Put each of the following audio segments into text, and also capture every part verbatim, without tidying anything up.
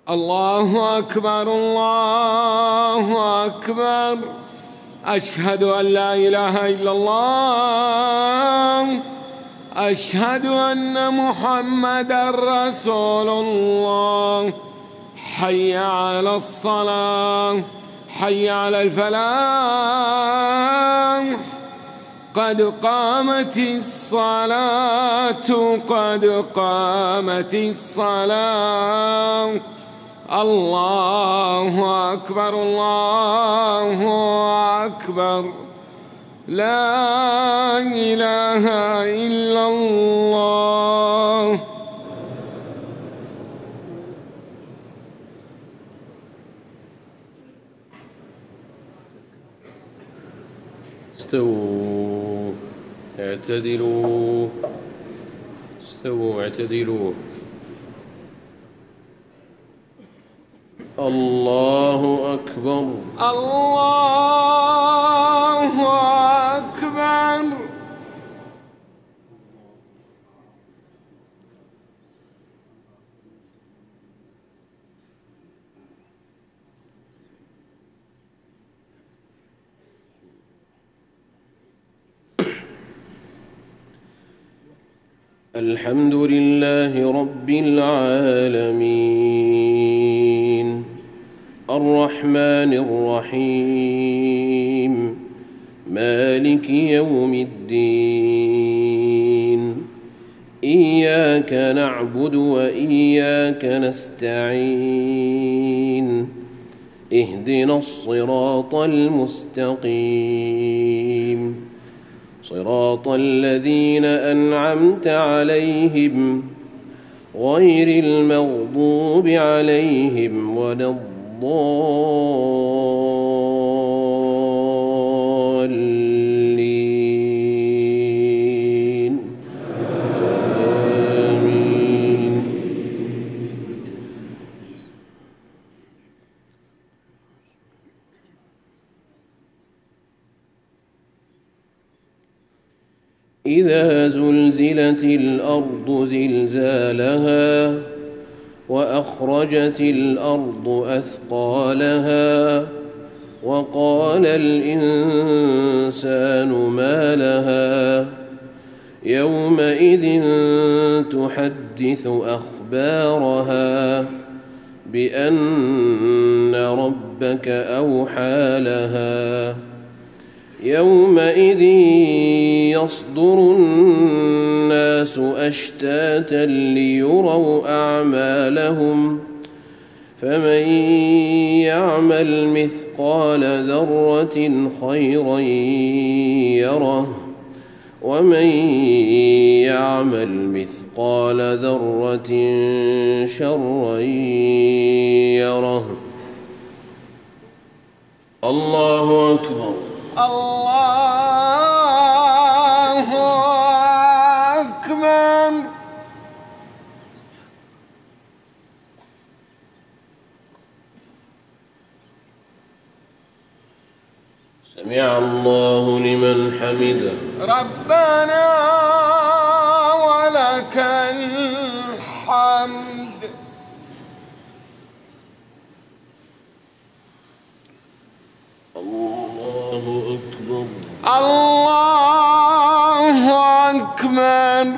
الله أكبر الله أكبر. أشهد أن لا إله إلا الله. أشهد أن محمدًا رسول الله. حي على الصلاة، حي على الفلاح، قد قامت الصلاة، قد قامت الصلاة. الله أكبر الله أكبر. لا إله إلا الله. استووا اعتدلوا، استووا اعتدلوا. الله أكبر الله أكبر. الحمد لله رب العالمين، الرحمن الرحيم، مالك يوم الدين. إياك نعبد وإياك نستعين، اهدنا الصراط المستقيم، صراط الذين أنعمت عليهم غير المغضوب عليهم ولا الضالين. آمين. إذا زلزلت الأرض زلزالها وأخرجت الأرض أثقالها وقال الإنسان ما لها يومئذ تحدث أخبارها بأن ربك أوحى لها. يومئذ يصدر الناس أشتاتا ليروا أعمالهم، فمن يعمل مثقال ذرة خيرا يره، ومن يعمل مثقال ذرة شرا يره. الله أكبر الله أكبر. سمع الله لمن حمده. ربنا ولك الحمد. الله أكبر الله أكبر.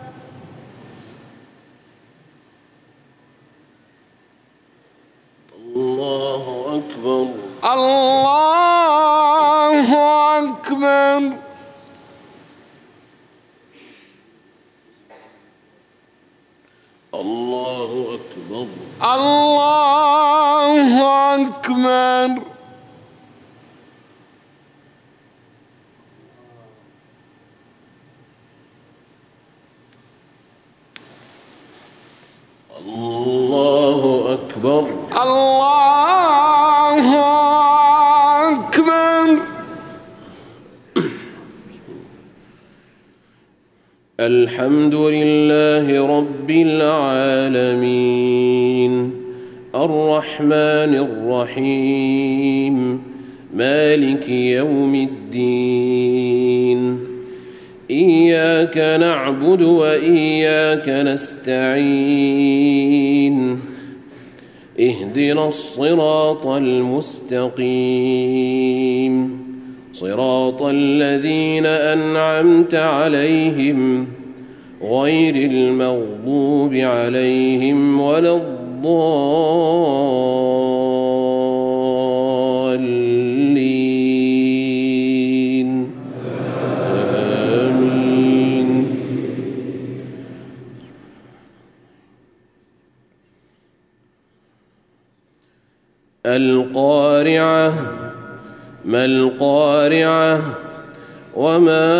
الله أكبر الله أكبر. الله أكبر الله أكبر. الله أكبر الله أكبر. الحمد لله رب العالمين، الرحمن الرحيم، مالك يوم الدين. إياك نعبد وإياك نستعين، اهدنا الصراط المستقيم صراط الذين أنعمت عليهم غير المغضوب عليهم ولا الضالين آمين. القارعة ما القارعة وما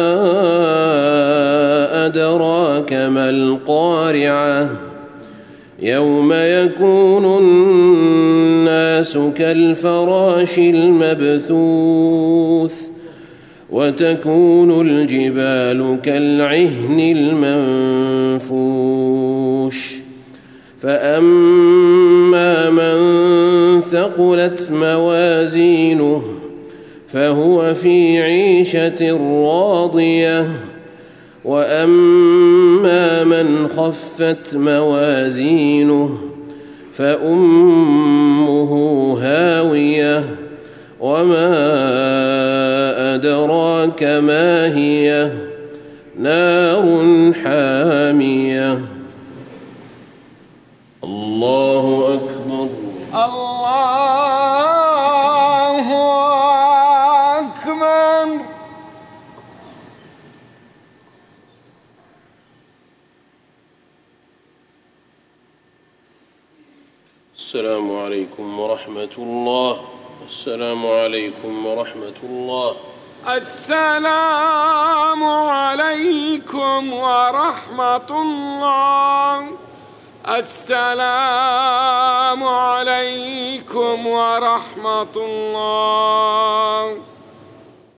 أدراك ما القارعة يوم يكون الناس كالفراش المبثوث وتكون الجبال كالعهن المنفوش فأما من ثقلت موازينه فهو في عيشة راضية وأما من خفت موازينه فأمه هاوية وما أدراك ما هي نار حامية. الله أكبر. الله أكبر. السلام عليكم ورحمة الله. السلام عليكم ورحمة الله. السلام عليكم ورحمة الله. السلام عليكم ورحمة الله.